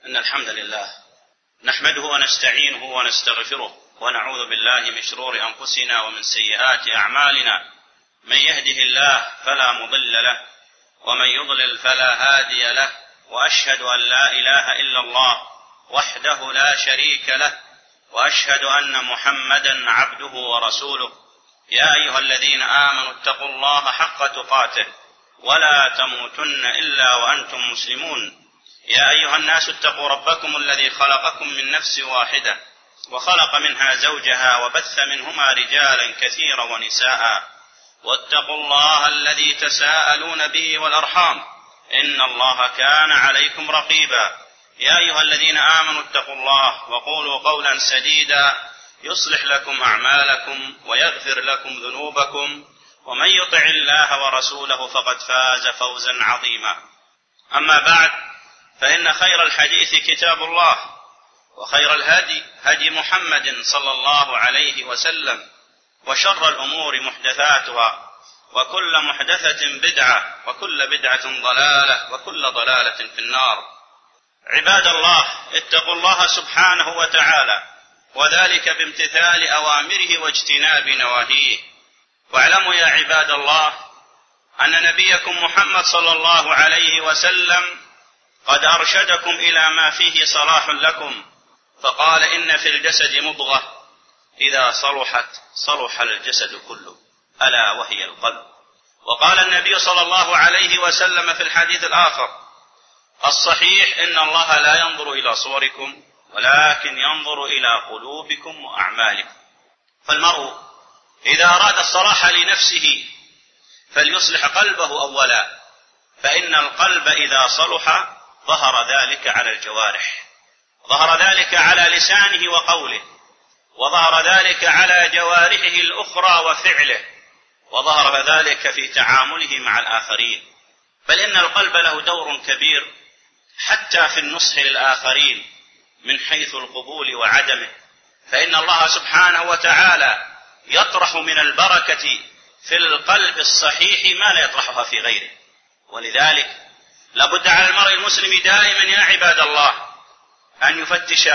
إن الحمد لله نحمده ونستعينه ونستغفره ونعوذ بالله من شرور أنفسنا ومن سيئات أعمالنا. من يهده الله فلا مضل له ومن يضلل فلا هادي له، وأشهد أن لا إله إلا الله وحده لا شريك له، وأشهد أن محمدا عبده ورسوله. يا أيها الذين آمنوا اتقوا الله حق تقاته ولا تموتن إلا وأنتم مسلمون. يا أيها الناس اتقوا ربكم الذي خلقكم من نفس واحدة وخلق منها زوجها وبث منهما رجالا كثيرا ونساء، واتقوا الله الذي تساءلون به والأرحام إن الله كان عليكم رقيبا. يا أيها الذين آمنوا اتقوا الله وقولوا قولا سديدا يصلح لكم أعمالكم ويغفر لكم ذنوبكم، ومن يطع الله ورسوله فقد فاز فوزا عظيما. أما بعد، فإن خير الحديث كتاب الله، وخير الهدي هدي محمد صلى الله عليه وسلم، وشر الأمور محدثاتها، وكل محدثة بدعة، وكل بدعة ضلالة، وكل ضلالة في النار. عباد الله، اتقوا الله سبحانه وتعالى، وذلك بامتثال أوامره واجتناب نواهيه. واعلموا يا عباد الله أن نبيكم محمد صلى الله عليه وسلم قد أرشدكم إلى ما فيه صلاح لكم، فقال: إن في الجسد مضغة إذا صلحت صلح الجسد كله، ألا وهي القلب. وقال النبي صلى الله عليه وسلم في الحديث الآخر الصحيح: إن الله لا ينظر إلى صوركم ولكن ينظر إلى قلوبكم وأعمالكم. فالمرء إذا أراد الصلاح لنفسه فليصلح قلبه أولا، فإن القلب إذا صلح ظهر ذلك على الجوارح، ظهر ذلك على لسانه وقوله، وظهر ذلك على جوارحه الأخرى وفعله، وظهر ذلك في تعامله مع الآخرين. بل إن القلب له دور كبير حتى في النصح للآخرين من حيث القبول وعدمه، فإن الله سبحانه وتعالى يطرح من البركة في القلب الصحيح ما لا يطرحها في غيره. ولذلك لابد على المرء المسلم دائما يا عباد الله أن يفتش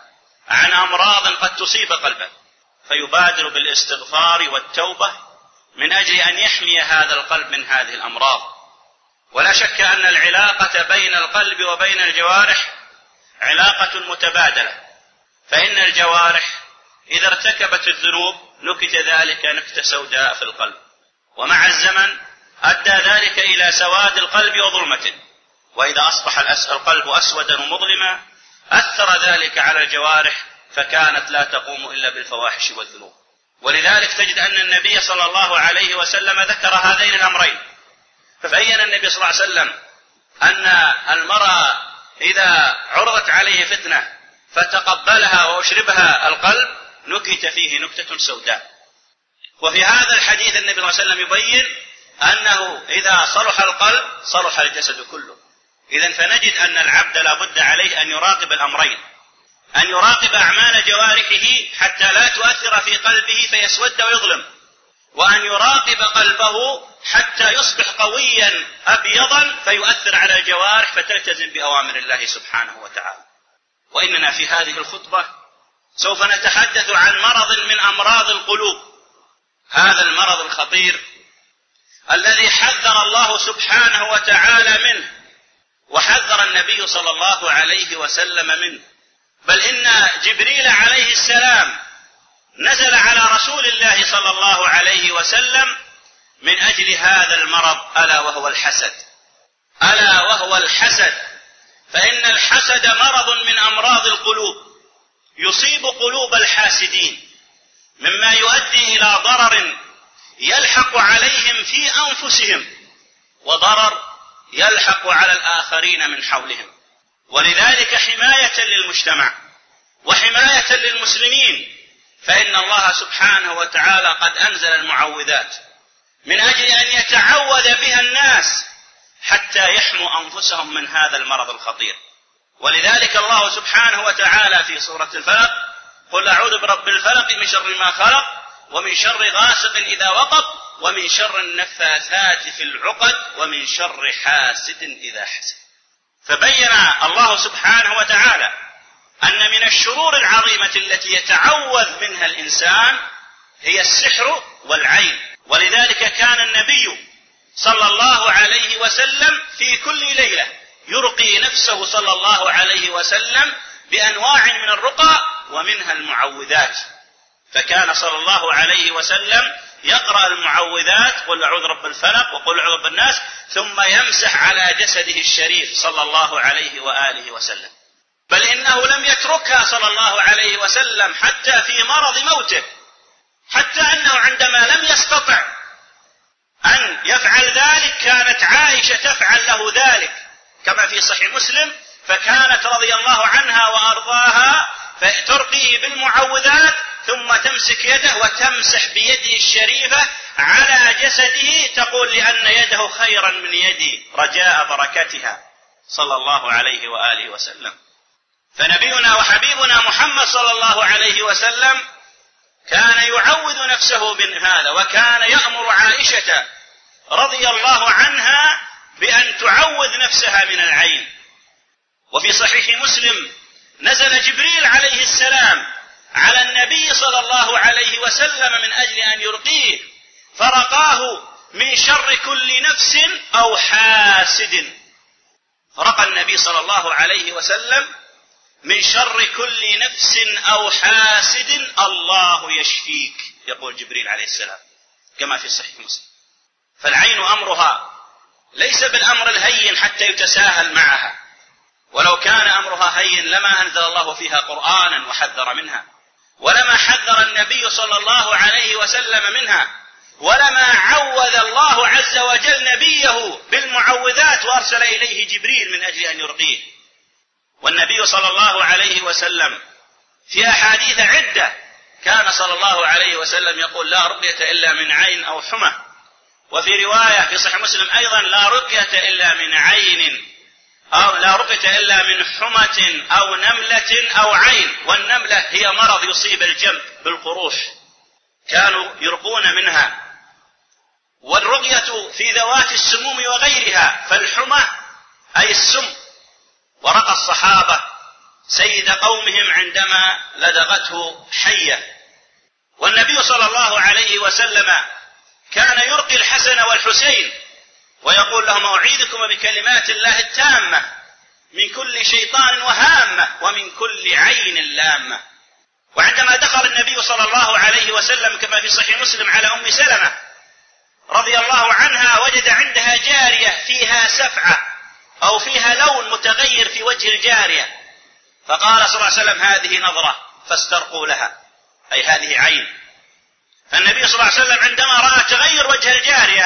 عن أمراض قد تصيب قلبه، فيبادر بالاستغفار والتوبة من أجل أن يحمي هذا القلب من هذه الأمراض. ولا شك أن العلاقة بين القلب وبين الجوارح علاقة متبادلة، فإن الجوارح إذا ارتكبت الذنوب نكت ذلك نكتة سوداء في القلب، ومع الزمن أدى ذلك إلى سواد القلب وظلمته، وإذا أصبح القلب أسودا ومظلما أثر ذلك على الجوارح فكانت لا تقوم إلا بالفواحش والذنوب. ولذلك تجد أن النبي صلى الله عليه وسلم ذكر هذين الأمرين، فبين النبي صلى الله عليه وسلم أن المرء إذا عرضت عليه فتنة فتقبلها وأشربها القلب نكت فيه نكتة سوداء. وفي هذا الحديث النبي صلى الله عليه وسلم يبين أنه إذا صلح القلب صلح الجسد كله. إذن فنجد أن العبد لابد عليه أن يراقب الأمرين، أن يراقب أعمال جوارحه حتى لا تؤثر في قلبه فيسود ويظلم، وأن يراقب قلبه حتى يصبح قويا أبيضا فيؤثر على الجوارح فتلتزم بأوامر الله سبحانه وتعالى. وإننا في هذه الخطبة سوف نتحدث عن مرض من أمراض القلوب، هذا المرض الخطير الذي حذر الله سبحانه وتعالى منه، وحذر النبي صلى الله عليه وسلم منه. بل إن جبريل عليه السلام نزل على رسول الله صلى الله عليه وسلم من أجل هذا المرض، ألا وهو الحسد. ألا وهو الحسد، فإن الحسد مرض من أمراض القلوب يصيب قلوب الحاسدين، مما يؤدي إلى ضرر يلحق عليهم في أنفسهم وضرر يلحق على الآخرين من حولهم. ولذلك حماية للمجتمع وحماية للمسلمين فإن الله سبحانه وتعالى قد أنزل المعوذات من أجل أن يتعوذ بها الناس حتى يحموا أنفسهم من هذا المرض الخطير. ولذلك الله سبحانه وتعالى في سورة الفلق: قل أعوذ برب الفلق من شر ما خلق ومن شر غاسق إذا وقب ومن شر النفاثات في العقد ومن شر حاسد إذا حسد. فبين الله سبحانه وتعالى أن من الشرور العظيمة التي يتعوذ منها الإنسان هي السحر والعين. ولذلك كان النبي صلى الله عليه وسلم في كل ليلة يرقي نفسه صلى الله عليه وسلم بأنواع من الرقى ومنها المعوذات. فكان صلى الله عليه وسلم يقرأ المعوذات قل أعوذ برب الفلق وقل أعوذ برب الناس ثم يمسح على جسده الشريف صلى الله عليه وآله وسلم. بل إنه لم يتركها صلى الله عليه وسلم حتى في مرض موته، حتى أنه عندما لم يستطع أن يفعل ذلك كانت عائشة تفعل له ذلك كما في صحيح مسلم، فكانت رضي الله عنها وأرضاها فترقيه بالمعوذات ثم تمسك يده وتمسح بيده الشريفة على جسده تقول لأن يده خيرا من يدي رجاء بركتها صلى الله عليه وآله وسلم. فنبينا وحبيبنا محمد صلى الله عليه وسلم كان يعوذ نفسه من هذا، وكان يأمر عائشة رضي الله عنها بأن تعوذ نفسها من العين. وفي صحيح مسلم نزل جبريل عليه السلام على النبي صلى الله عليه وسلم من أجل أن يرقيه، فرقاه من شر كل نفس أو حاسد. فرقى النبي صلى الله عليه وسلم من شر كل نفس أو حاسد الله يشفيك، يقول جبريل عليه السلام كما في صحيح مسلم. فالعين أمرها ليس بالأمر الهين حتى يتساهل معها، ولو كان أمرها هين لما أنزل الله فيها قرآنا وحذر منها، ولما حذر النبي صلى الله عليه وسلم منها، ولما عوذ الله عز وجل نبيه بالمعوذات وأرسل إليه جبريل من أجل أن يرقيه. والنبي صلى الله عليه وسلم في أحاديث عدة كان صلى الله عليه وسلم يقول لا رقية إلا من عين أو حمى. وفي رواية في صحيح مسلم أيضا لا رقية إلا من عين، أو لا رقية إلا من حمة أو نملة أو عين. والنملة هي مرض يصيب الجنب بالقروش، كانوا يرقون منها. والرقية في ذوات السموم وغيرها، فالحمى أي السم. ورقى الصحابة سيد قومهم عندما لدغته حية. والنبي صلى الله عليه وسلم كان يرقي الحسن والحسين ويقول لهم أعيذكم بكلمات الله التامة من كل شيطان وهامة ومن كل عين لامة. وعندما دخل النبي صلى الله عليه وسلم كما في صحيح مسلم على أم سلمة رضي الله عنها، وجد عندها جارية فيها سفعة أو فيها لون متغير في وجه الجارية، فقال صلى الله عليه وسلم هذه نظرة فاسترقوا لها، أي هذه عين. فالنبي صلى الله عليه وسلم عندما رأى تغير وجه الجارية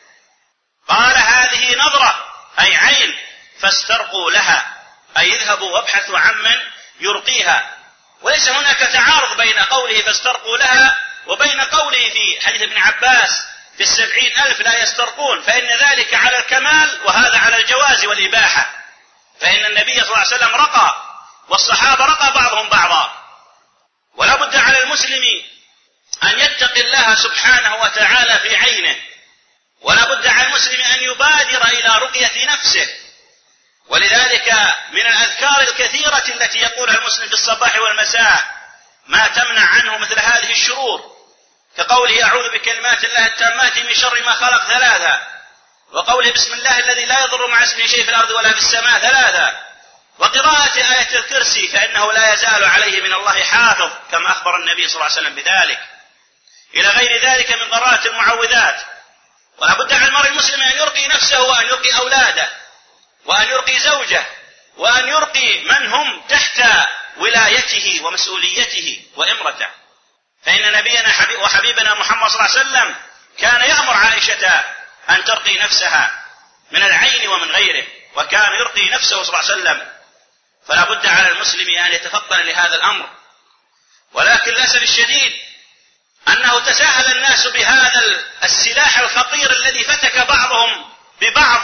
قال هذه نظرة أي عين فاسترقوا لها، أي اذهبوا وابحثوا عمن يرقيها. وليس هناك تعارض بين قوله فاسترقوا لها وبين قوله في حديث ابن عباس في 70,000 لا يسترقون، فإن ذلك على الكمال وهذا على الجواز والإباحة. فإن النبي صلى الله عليه وسلم رقى والصحابة رقى بعضهم بعضا. ولا بد على المسلم أن يتقي الله سبحانه وتعالى في عينه، ولا بد على المسلم أن يبادر إلى رقية نفسه. ولذلك من الأذكار الكثيرة التي يقولها المسلم في الصباح والمساء ما تمنع عنه مثل هذه الشرور، كقوله أعوذ بكلمات الله التامات من شر ما خلق 3، وقوله بسم الله الذي لا يضر مع اسمه شيء في الأرض ولا في السماء 3، وقراءة آية الكرسي فإنه لا يزال عليه من الله حافظ كما أخبر النبي صلى الله عليه وسلم بذلك، إلى غير ذلك من قراءة المعوذات. ولا بد على المرء المسلم أن يرقي نفسه وأن يرقي أولاده وأن يرقي زوجه وأن يرقي من هم تحت ولايته ومسؤوليته وإمرته. فإن نبينا وحبيبنا محمد صلى الله عليه وسلم كان يأمر عائشة أن ترقي نفسها من العين ومن غيره، وكان يرقي نفسه صلى الله عليه وسلم. فلا بد على المسلم أن يتفطن لهذا الأمر. ولكن للأسف الشديد أنه تساهل الناس بهذا السلاح الخطير الذي فتك بعضهم ببعض.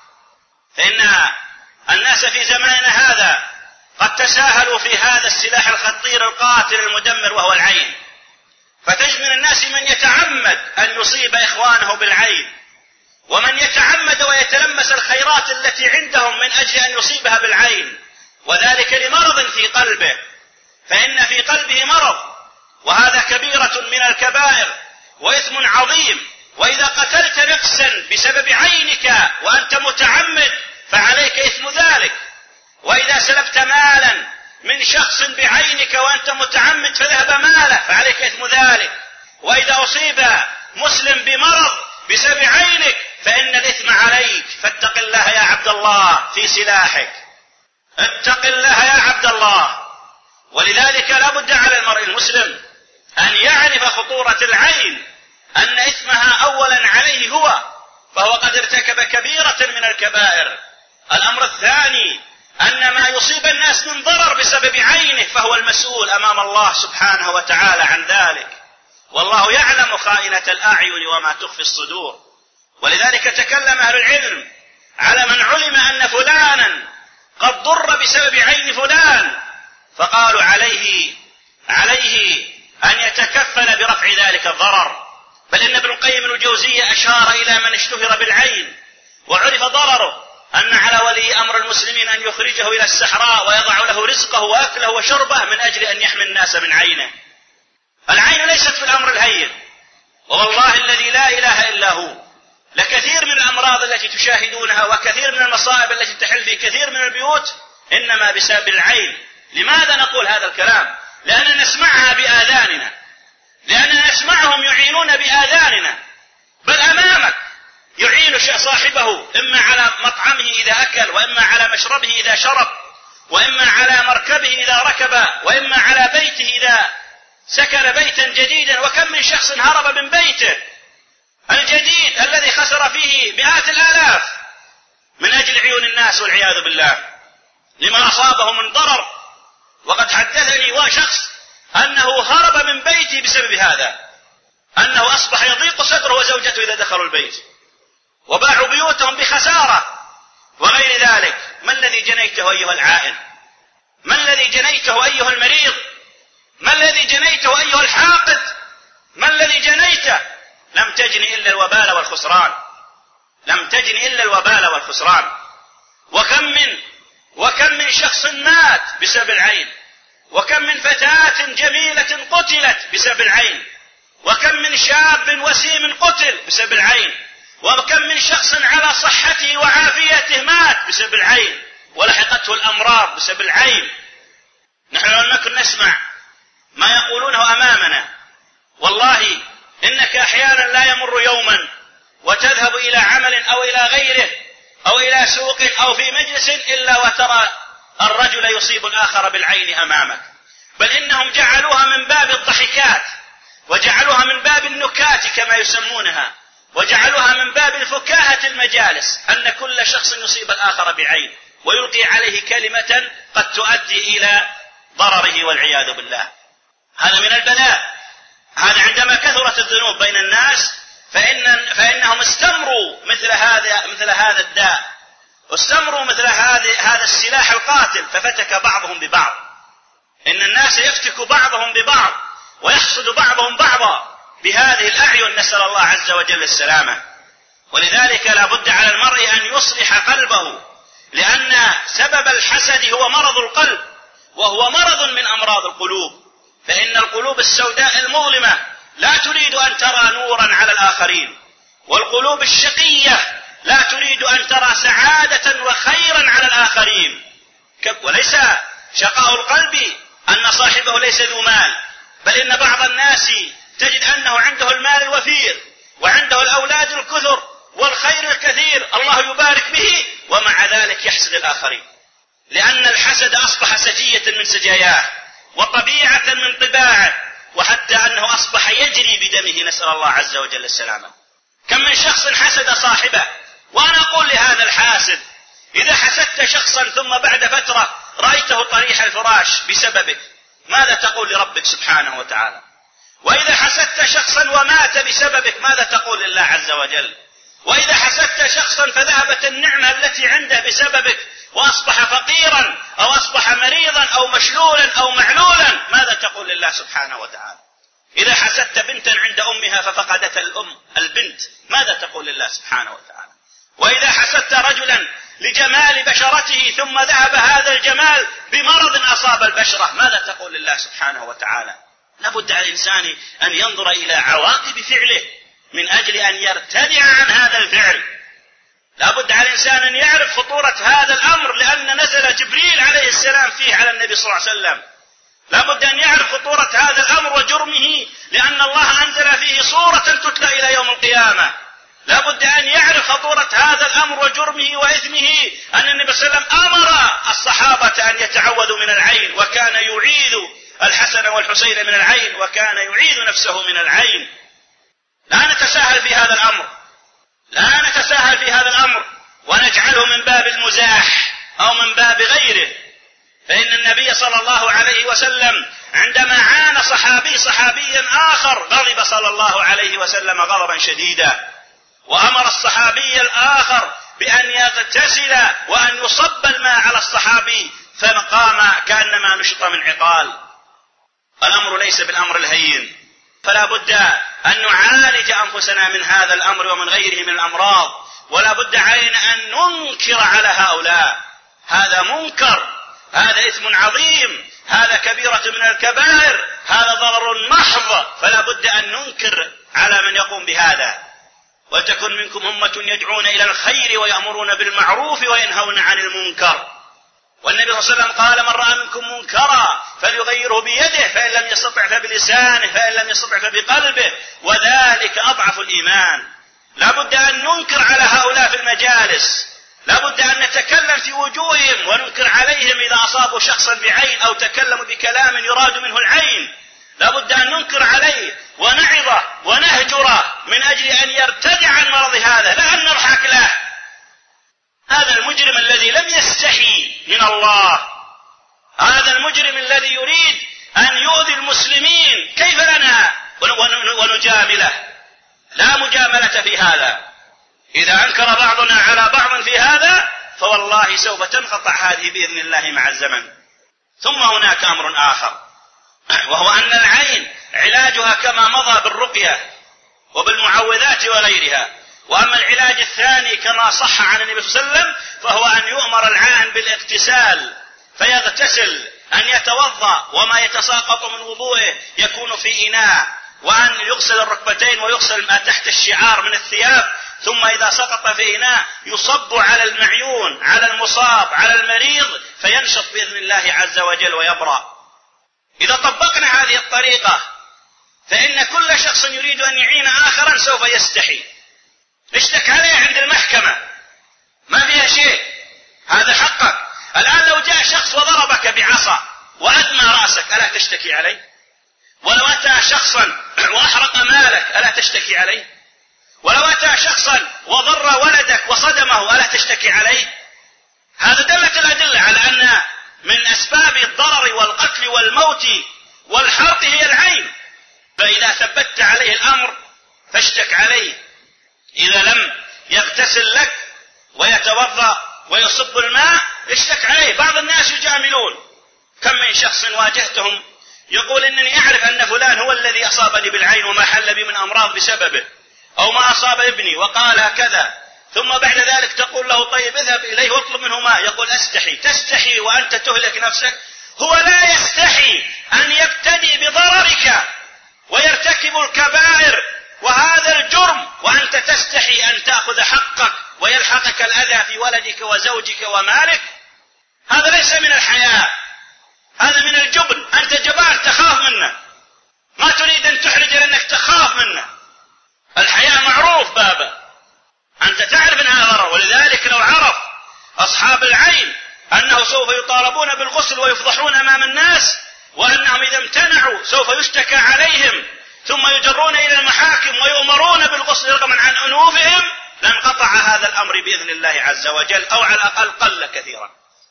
فإن الناس في زماننا هذا قد تساهلوا في هذا السلاح الخطير القاتل المدمر وهو العين. فتجد من الناس من يتعمد أن يصيب إخوانه بالعين، ومن يتعمد ويتلمس الخيرات التي عندهم من أجل أن يصيبها بالعين، وذلك لمرض في قلبه، فإن في قلبه مرض، وهذا كبيرة من الكبائر وإثم عظيم. وإذا قتلت نفسا بسبب عينك وأنت متعمد فعليك إثم ذلك، وإذا سلبت مالا من شخص بعينك وأنت متعمد فذهب ماله فعليك إثم ذلك، وإذا أصيب مسلم بمرض بسبب عينك فإن الإثم عليك. فاتق الله يا عبد الله في سلاحك، اتق الله يا عبد الله. ولذلك لا بد على المرء المسلم أن يعرف خطورة العين، أن إثمها أولا عليه هو، فهو قد ارتكب كبيرة من الكبائر. الأمر الثاني أن ما يصيب الناس من ضرر بسبب عينه فهو المسؤول أمام الله سبحانه وتعالى عن ذلك، والله يعلم خائنة الأعين وما تخفي الصدور. ولذلك تكلم أهل العلم على من علم أن فلانا قد ضر بسبب عين فلان، فقالوا عليه أن يتكفل برفع ذلك الضرر. بل إن ابن القيم الجوزية أشار إلى من اشتهر بالعين وعرف ضرره، أن على ولي أمر المسلمين أن يخرجه إلى الصحراء ويضع له رزقه وأكله وشربه من أجل أن يحمي الناس من عينه. العين ليست في الأمر الهين، والله الذي لا إله إلا هو لكثير من الأمراض التي تشاهدونها وكثير من المصائب التي تحل في كثير من البيوت إنما بسبب العين. لماذا نقول هذا الكلام؟ لأننا نسمعها بآذاننا، لأننا نسمعهم يعينون بآذاننا، بل أمامك يعين صاحبه إما على مطعمه إذا أكل، وإما على مشربه إذا شرب، وإما على مركبه إذا ركب، وإما على بيته إذا سكن بيتا جديدا. وكم من شخص هرب من بيته الجديد الذي خسر فيه مئات الآلاف من أجل عيون الناس والعياذ بالله لما أصابه من ضرر. وقد حدثني شخص أنه هرب من بيته بسبب هذا، أنه أصبح يضيق صدره وزوجته إذا دخلوا البيت، وباعوا بيوتهم بخسارة وغير ذلك. ما الذي جنيته أيها العائل؟ ما الذي جنيته أيها المريض؟ ما الذي جنيته أيها الحاقد؟ ما الذي جنيته؟ لم تجني إلا الوبال والخسران، لم تجني إلا الوبال والخسران. وكم من شخص مات بسبب العين، وكم من فتاة جميلة قتلت بسبب العين، وكم من شاب وسيم قتل بسبب العين، وكم من شخص على صحته وعافيته مات بسبب العين ولحقته الأمراض بسبب العين. نحن لو نكن نسمع ما يقولونه أمامنا، والله إنك أحيانا لا يمر يوما وتذهب إلى عمل أو إلى غيره أو إلى سوق أو في مجلس إلا وترى الرجل يصيب الآخر بالعين أمامك. بل إنهم جعلوها من باب الضحكات، وجعلوها من باب النكات كما يسمونها، وجعلوها من باب الفكاهة المجالس، أن كل شخص يصيب الآخر بعين ويلقي عليه كلمة قد تؤدي إلى ضرره والعياذ بالله. هذا من البلاء. هذا عندما كثرت الذنوب بين الناس فإنهم استمروا مثل هذا الداء، واستمروا مثل هذا السلاح القاتل، ففتك بعضهم ببعض. إن الناس يفتك بعضهم ببعض ويحسد بعضهم بعضا بهذه الأعين، نسأل الله عز وجل السلامة. ولذلك لا بد على المرء أن يصلح قلبه، لأن سبب الحسد هو مرض القلب، وهو مرض من أمراض القلوب. فإن القلوب السوداء المظلمة لا تريد أن ترى نورا على الآخرين، والقلوب الشقية لا تريد أن ترى سعادة وخيرا على الآخرين. وليس شقاء القلب أن صاحبه ليس ذو مال، بل إن بعض الناس تجد أنه عنده المال الوفير وعنده الأولاد الكثر والخير الكثير الله يبارك به، ومع ذلك يحسد الآخرين، لأن الحسد أصبح سجية من سجاياه وطبيعة من طباعه، وحتى أنه أصبح يجري بدمه، نسأل الله عز وجل السلامة. كم من شخص حسد صاحبه. وأنا أقول لهذا الحاسد: إذا حسدت شخصا ثم بعد فترة رأيته طريح الفراش بسببك، ماذا تقول لربك سبحانه وتعالى؟ وإذا حسدت شخصا ومات بسببك، ماذا تقول لله عز وجل؟ وإذا حسدت شخصا فذهبت النعمة التي عنده بسببك وأصبح فقيرا أو أصبح مريضا أو مشلولا أو معلولا، ماذا تقول لله سبحانه وتعالى؟ إذا حسدت بنتا عند أمها ففقدت البنت، ماذا تقول لله سبحانه وتعالى؟ وإذا حسدت رجلا لجمال بشرته ثم ذهب هذا الجمال بمرض أصاب البشرة، ماذا تقول لله سبحانه وتعالى؟ لابد على الإنسان أن ينظر إلى عواقب فعله من أجل أن يرتدع عن هذا الفعل. لابد على الإنسان أن يعرف خطورة هذا الأمر، لأن نزل جبريل عليه السلام فيه على النبي صلى الله عليه وسلم. لابد أن يعرف خطورة هذا الأمر وجرمه، لأن الله أنزل فيه سورة تتلى إلى يوم القيامة. لابد أن يعرف خطورة هذا الأمر وجرمه وإثمه، أن النبي صلى الله عليه وسلم أمر الصحابة أن يتعوذوا من العين، وكان يعيذ الحسن والحسين من العين، وكان يعيذ نفسه من العين. لا نتساهل في هذا الأمر، لا نتساهل في هذا الأمر ونجعله من باب المزاح أو من باب غيره. فإن النبي صلى الله عليه وسلم عندما عان صحابيا آخر غضب صلى الله عليه وسلم غضبا شديدا، وأمر الصحابي الآخر بأن يغتسل وأن يصب الماء على الصحابي، فقام كأنما نشط من عقال. الأمر ليس بالأمر الهين، فلا بد أن نعالج أنفسنا من هذا الأمر ومن غيره من الأمراض، ولا بد علينا أن ننكر على هؤلاء. هذا منكر، هذا إثم عظيم، هذا كبيرة من الكبائر، هذا ضرر محض، فلا بد أن ننكر على من يقوم بهذا. ولتكن منكم أمة يدعون إلى الخير ويأمرون بالمعروف وينهون عن المنكر. والنبي صلى الله عليه وسلم قال: من رأى منكم منكرا فليغيره بيده، فإن لم يستطع فبلسانه، فإن لم يستطع فبقلبه، وذلك أضعف الإيمان. لا بد أن ننكر على هؤلاء في المجالس، لا بد أن نتكلم في وجوههم وننكر عليهم إذا أصابوا شخصا بعين أو تكلموا بكلام يراد منه العين. لا بد أن ننكر عليه ونعظه ونهجره من أجل أن يرتدع عن مرض هذا، لا أن نضحك له. هذا المجرم الذي لم يستحي من الله، هذا المجرم الذي يريد أن يؤذي المسلمين، كيف لنا ونجامله؟ لا مجاملة في هذا. إذا أنكر بعضنا على بعض في هذا فوالله سوف تنقطع هذه بإذن الله مع الزمن. ثم هناك أمر آخر، وهو أن العين علاجها كما مضى بالرقية وبالمعوذات وغيرها. وأما العلاج الثاني كما صح عن النبي صلى الله عليه وسلم فهو أن يؤمر العائن بالاغتسال فيغتسل، أن يتوضأ وما يتساقط من وضوءه يكون في إناء، وأن يغسل الركبتين ويغسل ما تحت الشعار من الثياب، ثم إذا سقط في إناء يصب على المعيون، على المصاب، على المريض، فينشط بإذن الله عز وجل ويبرأ. إذا طبقنا هذه الطريقة فإن كل شخص يريد أن يعين آخرا سوف يستحي. اشتك عليه عند المحكمة ما فيها شيء، هذا حقك. الآن لو جاء شخص وضربك بعصا وأدمى رأسك ألا تشتكي عليه؟ ولو أتى شخصا وأحرق مالك ألا تشتكي عليه؟ ولو أتى شخصا وضر ولدك وصدمه ألا تشتكي عليه؟ هذا دلت الأدلة على أن من أسباب الضرر والقتل والموت والحرق هي العين. فإذا ثبت عليه الأمر فاشتك عليه. إذا لم يغتسل لك ويتوضأ ويصب الماء اشتك عليه. بعض الناس يجاملون، كم من شخص واجهتهم يقول إنني أعرف أن فلان هو الذي أصابني بالعين وما حل بي من أمراض بسببه، أو ما أصاب ابني وقال كذا، ثم بعد ذلك تقول له طيب اذهب إليه واطلب منه ماء، يقول أستحي. تستحي وأنت تهلك نفسك؟ هو لا يستحي أن يبتدي بضررك ويرتكب الكبائر وهذا الجرم، وأنت تستحي أن تأخذ حقك ويلحقك الأذى في ولدك وزوجك ومالك. هذا ليس من الحياء، هذا من الجبن. أنت جبان تخاف منه، ما تريد أن تحرج لأنك تخاف منه. الحياء معروف بابا، أنت تعرف أنها ضرر. ولذلك لو عرف أصحاب العين أنه سوف يطالبون بالغسل ويفضحون أمام الناس، وأنهم إذا امتنعوا سوف يشتكى عليهم ثم يجرون إلى المحاكم ويؤمرون بالغسل رغما عن أنوفهم، لانقطع هذا الأمر بإذن الله عز وجل، أو على الأقل قل كثيرا.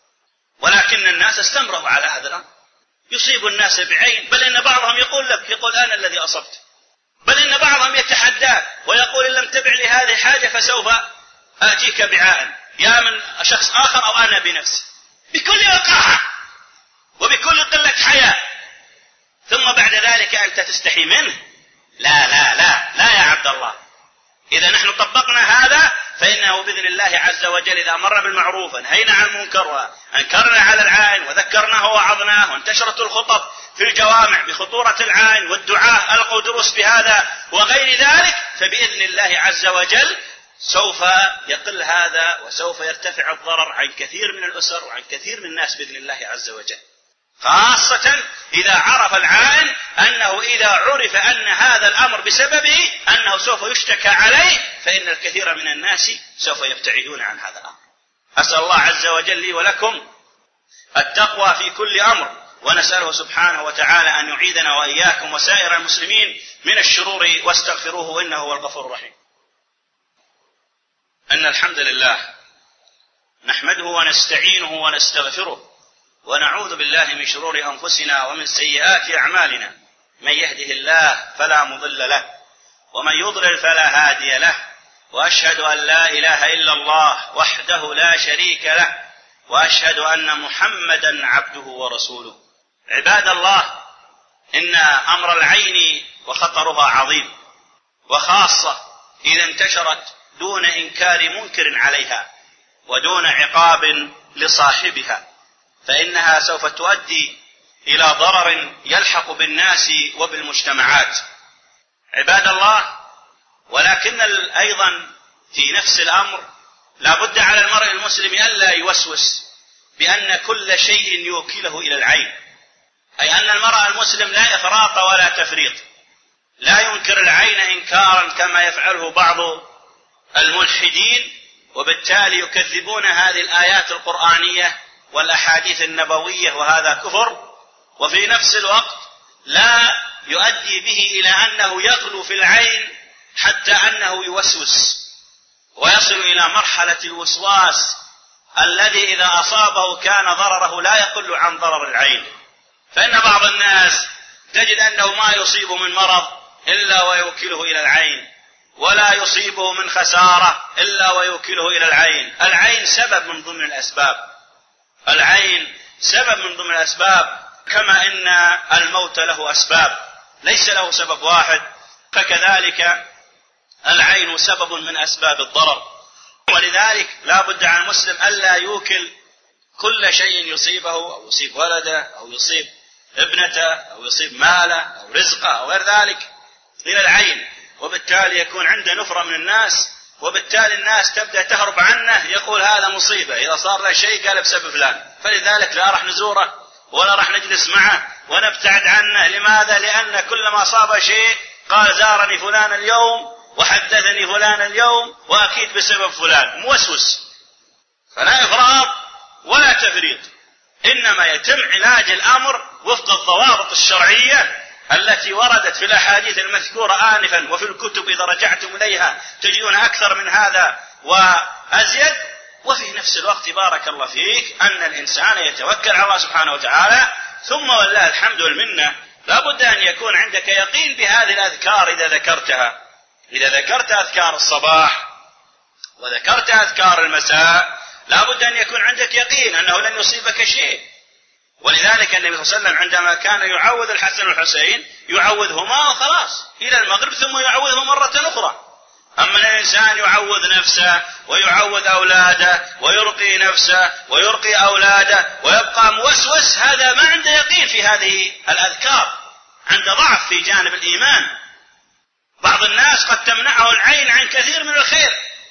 ولكن الناس استمروا على هذا الأمر، يصيب الناس بعين، بل إن بعضهم يقول لك، يقول أنا الذي أصبت، بل إن بعضهم يتحداك ويقول إن لم تبع لي هذه حاجة فسوف آتيك بعائن، يا من شخص آخر أو أنا بنفسي، بكل وقاحة وبكل قلة حياء. ثم بعد ذلك أنت تستحي منه؟ لا لا لا لا يا عبد الله. إذا نحن طبقنا هذا فإنه بإذن الله عز وجل إذا مر بالمعروف نهينا عن المنكر وأنكرنا على العائن وذكرناه ووعظناه وانتشرت الخطب في الجوامع بخطورة العائن والدعاة ألقوا دروس بهذا وغير ذلك، فبإذن الله عز وجل سوف يقل هذا وسوف يرتفع الضرر عن كثير من الأسر وعن كثير من الناس بإذن الله عز وجل، خاصة إذا عرف العائن أنه إذا عرف أن هذا الأمر بسببه أنه سوف يشتكى عليه، فإن الكثير من الناس سوف يبتعدون عن هذا الأمر. أسأل الله عز وجل لي ولكم التقوى في كل أمر، ونسأله سبحانه وتعالى أن يعيذنا وإياكم وسائر المسلمين من الشرور، واستغفروه إنه هو الغفور الرحيم. أن الحمد لله نحمده ونستعينه ونستغفره ونعوذ بالله من شرور أنفسنا ومن سيئات أعمالنا، من يهده الله فلا مضل له ومن يضلل فلا هادي له، وأشهد أن لا إله إلا الله وحده لا شريك له، وأشهد أن محمدا عبده ورسوله. عباد الله، إن أمر العين وخطرها عظيم، وخاصة إذا انتشرت دون إنكار منكر عليها ودون عقاب لصاحبها، فإنها سوف تؤدي إلى ضرر يلحق بالناس وبالمجتمعات. عباد الله، ولكن أيضا في نفس الأمر لا بد على المرء المسلم ألا يوسوس بأن كل شيء يوكله إلى العين، أي أن المرء المسلم لا إفراط ولا تفريط، لا ينكر العين إنكارا كما يفعله بعض الملحدين، وبالتالي يكذبون هذه الآيات القرآنية والأحاديث النبوية، وهذا كفر. وفي نفس الوقت لا يؤدي به إلى أنه يغلو في العين حتى أنه يوسوس ويصل إلى مرحلة الوسواس الذي إذا أصابه كان ضرره لا يقل عن ضرر العين. فإن بعض الناس تجد أنه ما يصيبه من مرض إلا ويوكله إلى العين، ولا يصيبه من خسارة إلا ويوكله إلى العين. العين سبب من ضمن الأسباب، العين سبب من ضمن الأسباب، كما إن الموت له أسباب ليس له سبب واحد، فكذلك العين سبب من أسباب الضرر. ولذلك لا بد على المسلم ألا يوكل كل شيء يصيبه أو يصيب ولده أو يصيب ابنته أو يصيب ماله أو رزقه أو غير ذلك إلى العين، وبالتالي يكون عنده نفرة من الناس، وبالتالي الناس تبدأ تهرب عنه، يقول هذا مصيبة، إذا صار له شيء قال بسبب فلان، فلذلك لا راح نزوره ولا راح نجلس معه ونبتعد عنه. لماذا؟ لأن كلما أصاب شيء قال زارني فلان اليوم وحدثني فلان اليوم وأكيد بسبب فلان، موسوس. فلا إفراط ولا تفريط، إنما يتم علاج الأمر وفق الضوابط الشرعية التي وردت في الأحاديث المذكورة آنفا، وفي الكتب إذا رجعتم إليها تجدون أكثر من هذا وأزيد. وفي نفس الوقت بارك الله فيك أن الإنسان يتوكل على الله سبحانه وتعالى، ثم والله الحمد والمنة لا بد أن يكون عندك يقين بهذه الأذكار إذا ذكرتها. إذا ذكرت أذكار الصباح وذكرت أذكار المساء لا بد أن يكون عندك يقين أنه لن يصيبك شيء. ولذلك النبي صلى الله عليه وسلم عندما كان يعوذ الحسن والحسين يعوذهما وخلاص إلى المغرب ثم يعوذه مرة أخرى. أما الإنسان يعوذ نفسه ويعوذ أولاده ويرقي نفسه ويرقي أولاده ويبقى موسوس، هذا ما عنده يقين في هذه الأذكار، عنده ضعف في جانب الإيمان. بعض الناس قد تمنعه العين عن كثير من الخير،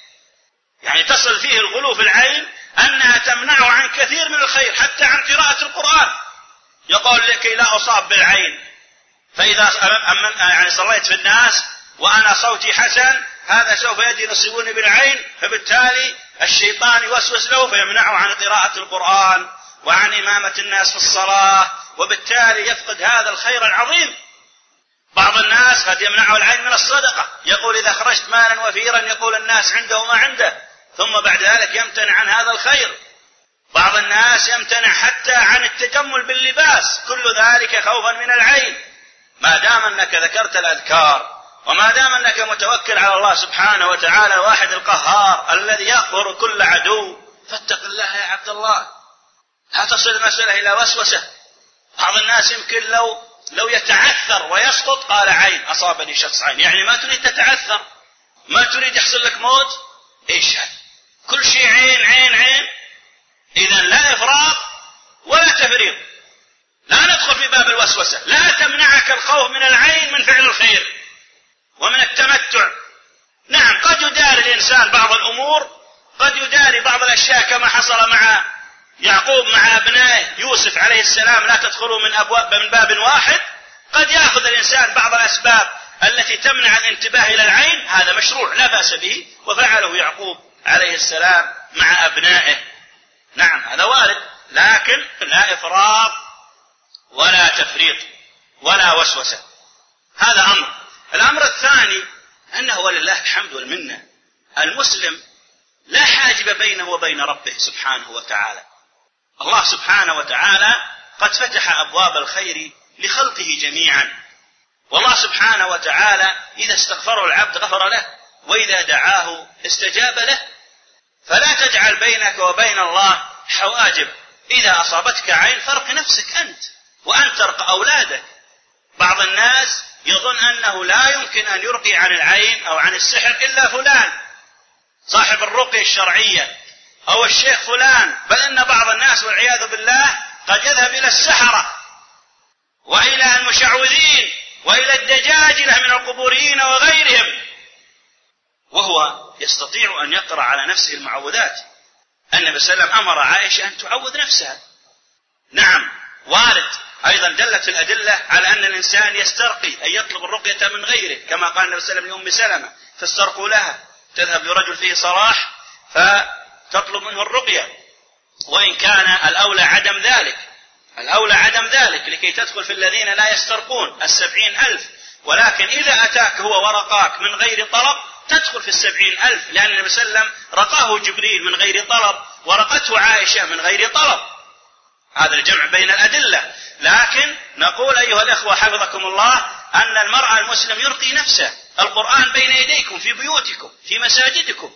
يعني تصل فيه الغلو في العين أنها تمنعه عن كثير من الخير، حتى عن قراءة القرآن. يقول لكي لا أصاب بالعين، فإذا يعني صليت في الناس وأنا صوتي حسن هذا سوف يصيبني بالعين، فبالتالي الشيطان يوسوس له فيمنعه عن قراءة القرآن وعن إمامة الناس في الصلاة، وبالتالي يفقد هذا الخير العظيم. بعض الناس قد يمنعه العين من الصدقة، يقول إذا خرجت مالا وفيرا يقول الناس عنده ما عنده، ثم بعد ذلك يمتنع عن هذا الخير. بعض الناس يمتنع حتى عن التجمل باللباس، كل ذلك خوفا من العين. ما دام أنك ذكرت الأذكار وما دام أنك متوكل على الله سبحانه وتعالى الواحد القهار الذي يقهر كل عدو، فاتق الله يا عبد الله، لا تصل المسألة إلى وسوسة. بعض الناس يمكن لو يتعثر ويسقط قال عين، أصابني شخص عين، يعني ما تريد تتعثر، ما تريد يحصل لك موت، إيش هذا؟ كل شيء عين عين عين. إذا لا إفراط ولا تفريط. لا ندخل في باب الوسوسة. لا تمنعك الخوف من العين من فعل الخير ومن التمتع. نعم قد يداري الإنسان بعض الأمور، قد يداري بعض الأشياء كما حصل مع يعقوب مع أبنائه يوسف عليه السلام، لا تدخلوا من باب واحد. قد يأخذ الإنسان بعض الأسباب التي تمنع الانتباه إلى العين، هذا مشروع لا بأس به، وفعله يعقوب عليه السلام مع أبنائه. نعم هذا وارد، لكن لا إفراط ولا تفريط ولا وسوسة. هذا أمر. الأمر الثاني أنه ولله الحمد والمنة المسلم لا حاجب بينه وبين ربه سبحانه وتعالى. الله سبحانه وتعالى قد فتح أبواب الخير لخلقه جميعا، والله سبحانه وتعالى إذا استغفره العبد غفر له، وإذا دعاه استجاب له. فلا تجعل بينك وبين الله حواجب. إذا أصابتك عين فارق نفسك أنت، وأن ترق أولادك. بعض الناس يظن أنه لا يمكن أن يرقي عن العين أو عن السحر إلا فلان صاحب الرقية الشرعية أو الشيخ فلان، بل إن بعض الناس والعياذ بالله قد يذهب إلى السحرة وإلى المشعوذين وإلى الدجاجلة من القبوريين وغيرهم، وهو يستطيع أن يقرأ على نفسه المعوذات. النبي صلى الله عليه وسلم أمر عائشة أن تعوذ نفسها. نعم وارد أيضا دلت الأدلة على أن الإنسان يسترقي أن يطلب الرقية من غيره، كما قال النبي صلى الله عليه وسلم لأم سلمة فاسترقوا لها. تذهب لرجل فيه صلاح فتطلب منه الرقية، وإن كان الأولى عدم ذلك، الأولى عدم ذلك لكي تدخل في الذين لا يسترقون 70,000. ولكن إذا أتاك هو ورقاك من غير طلب تدخل في 70,000، لأن النبي صلى الله عليه وسلم رقاه جبريل من غير طلب ورقته عائشة من غير طلب. هذا الجمع بين الأدلة. لكن نقول أيها الأخوة حفظكم الله أن المرأة المسلم يرقي نفسه. القرآن بين يديكم في بيوتكم في مساجدكم،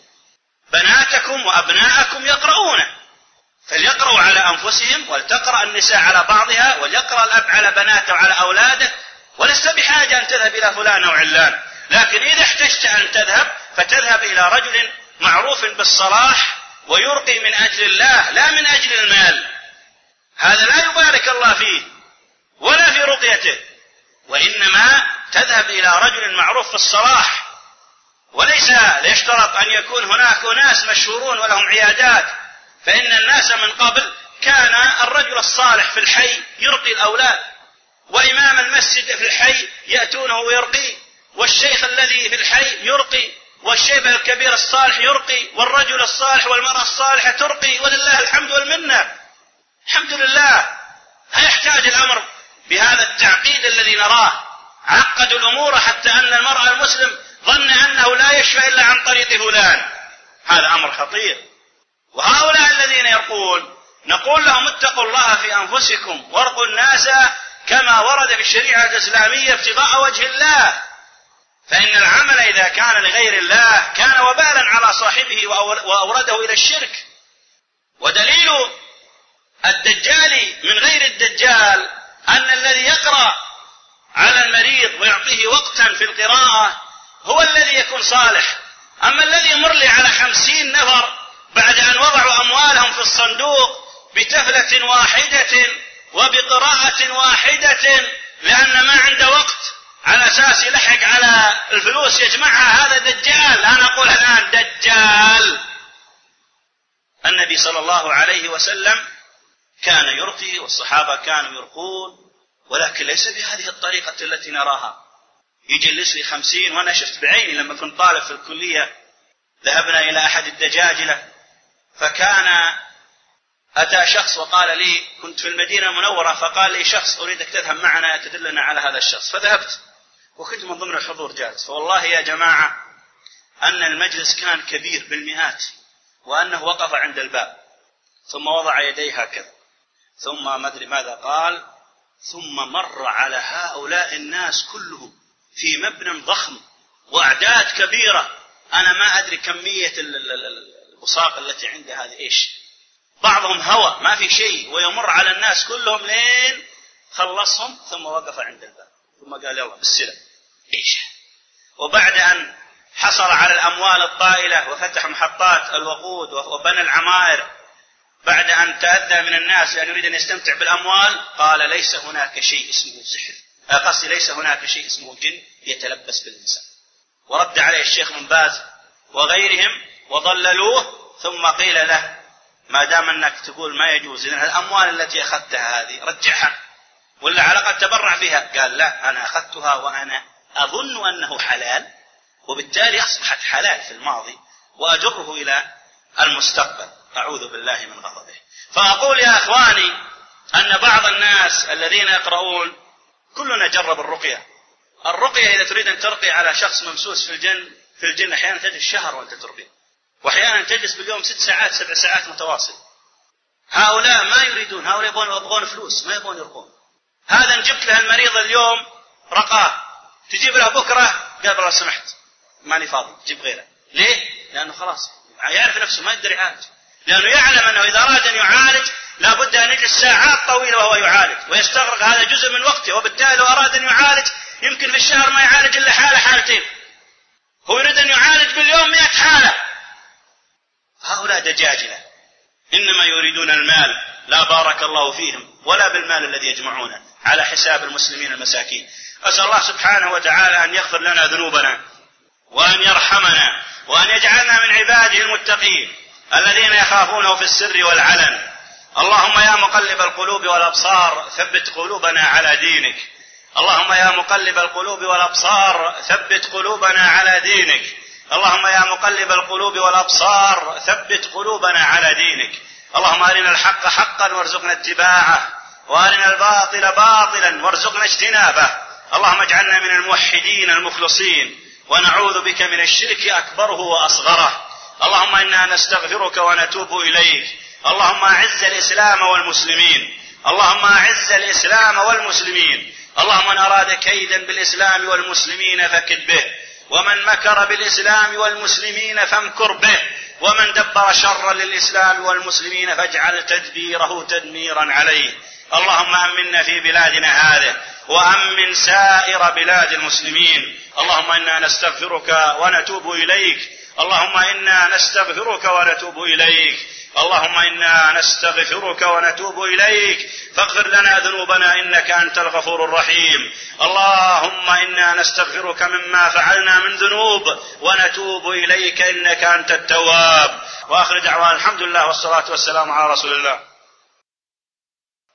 بناتكم وأبناءكم يقرؤونه، فليقرأوا على أنفسهم، ولتقرأ النساء على بعضها، وليقرأ الأب على بناته وعلى أولاده. ولست بحاجة أن تذهب إلى فلان أو علان، لكن إذا احتجت أن تذهب فتذهب إلى رجل معروف بالصلاح ويرقي من أجل الله لا من أجل المال. هذا لا يبارك الله فيه ولا في رقيته، وإنما تذهب إلى رجل معروف في الصلاح. وليس يشترط أن يكون هناك ناس مشهورون ولهم عيادات، فإن الناس من قبل كان الرجل الصالح في الحي يرقي الأولاد، وإمام المسجد في الحي يأتونه ويرقي، والشيخ الذي في الحي يرقي، والشيخ الكبير الصالح يرقي، والرجل الصالح والمرأة الصالحة ترقي، ولله الحمد والمنة. الحمد لله. لا يحتاج الأمر بهذا التعقيد الذي نراه. عقدوا الأمور حتى أن المرأة المسلم ظن أنه لا يشفى إلا عن طريق فلان. هذا أمر خطير. وهؤلاء الذين يرقون نقول لهم اتقوا الله في أنفسكم وارقوا الناس كما ورد في الشريعة الإسلامية ابتغاء وجه الله، فإن العمل إذا كان لغير الله كان وبالا على صاحبه وأورده إلى الشرك. ودليل الدجال من غير الدجال أن الذي يقرأ على المريض ويعطيه وقتا في القراءة هو الذي يكون صالح. أما الذي يمر لي على 50 نفر بعد أن وضعوا أموالهم في الصندوق بتفلة واحدة وبقراءة واحدة لأن ما عنده وقت على أساس يلحق على الفلوس يجمعها، هذا دجال. أنا أقول الآن دجال. النبي صلى الله عليه وسلم كان يرقي والصحابة كانوا يرقون، ولكن ليس بهذه الطريقة التي نراها. يجلس لي 50، وأنا شفت بعيني لما كنت طالب في الكلية ذهبنا إلى أحد الدجاجلة، فكان أتى شخص وقال لي، كنت في المدينة المنورة، فقال لي شخص أريدك تذهب معنا تدلنا على هذا الشخص، فذهبت وكنت من ضمن الحضور جالس. فوالله يا جماعة أن المجلس كان كبير بالمئات، وأنه وقف عند الباب ثم وضع يديه هكذا، ثم ما أدري ماذا قال، ثم مر على هؤلاء الناس كلهم في مبنى ضخم وأعداد كبيرة. أنا ما أدري كمية البصاق التي عنده هذه إيش، بعضهم هوى ما في شيء، ويمر على الناس كلهم لين خلصهم، ثم وقف عند الباب ثم قال يلا بالسلام إيش. وبعد أن حصل على الأموال الطائلة وفتح محطات الوقود وبنى العمائر بعد أن تأذى من الناس لأن يريد أن يستمتع بالأموال، قال ليس هناك شيء اسمه سحر، ليس هناك شيء اسمه جن يتلبس بالإنسان. ورد عليه الشيخ بن باز وغيرهم وضللوه، ثم قيل له ما دام أنك تقول ما يجوز، إذن الأموال التي أخذتها هذه رجعها ولا على الأقل تبرع بها. قال لا، أنا أخذتها وأنا أظن أنه حلال، وبالتالي أصبحت حلال في الماضي وأجره إلى المستقبل، أعوذ بالله من غضبه. فأقول يا أخواني أن بعض الناس الذين يقرؤون، كلنا جرب الرقية إذا تريد أن ترقي على شخص ممسوس في الجن أحيانا تجلس شهر وأنت ترقي، وأحيانا تجلس باليوم 6 ساعات 7 ساعات متواصل. هؤلاء ما يريدون، هؤلاء يبغون فلوس، ما يبغون يرقون. هذا جبت له المريض اليوم رقاه، تجيب له بكرة قال والله سمحت ماني فاضي، جيب غيره. ليه؟ لأنه خلاص يعرف نفسه ما يقدر يعالج، لأنه يعلم أنه إذا أراد أن يعالج لابد أن يجلس ساعات طويلة وهو يعالج ويستغرق هذا جزء من وقته، وبالتالي لو أراد أن يعالج يمكن في الشهر ما يعالج إلا حالة حالتين، هو يريد أن يعالج باليوم 100 حالة. هؤلاء دجاجلة إنما يريدون المال، لا بارك الله فيهم ولا بالمال الذي يجمعونه على حساب المسلمين المساكين. أسأل الله سبحانه وتعالى أن يغفر لنا ذنوبنا وأن يرحمنا وأن يجعلنا من عباده المتقين الذين يخافونه في السر والعلن. اللهم يا مقلب القلوب والأبصار ثبت قلوبنا على دينك. اللهم يا مقلب القلوب والأبصار ثبت قلوبنا على دينك. اللهم يا مقلب القلوب والأبصار ثبت قلوبنا على دينك. اللهم أرنا الحق حقا وارزقنا اتباعه، وأرنا الباطل باطلا وارزقنا اجتنابه. اللهم اجعلنا من الموحدين المخلصين، ونعوذ بك من الشرك أكبره وأصغره. اللهم إنا نستغفرك ونتوب إليك. اللهم أعز الإسلام والمسلمين، اللهم أعز الإسلام والمسلمين. اللهم من أراد كيدا بالإسلام والمسلمين فكد به، ومن مكر بالإسلام والمسلمين فامكر به، ومن دبر شرا للإسلام والمسلمين فاجعل تدبيره تدميرا عليه. اللهم أمنا في بلادنا هذه، وأمن سائر بلاد المسلمين. اللهم إنا نستغفرك ونتوب إليك. اللهم إنا نستغفرك ونتوب إليك. اللهم إنا نستغفرك ونتوب إليك، فاغفر لنا ذنوبنا إنك أنت الغفور الرحيم. اللهم إنا نستغفرك مما فعلنا من ذنوب ونتوب إليك إنك أنت التواب. وآخر دعوانا الحمد لله والصلاة والسلام على رسول الله.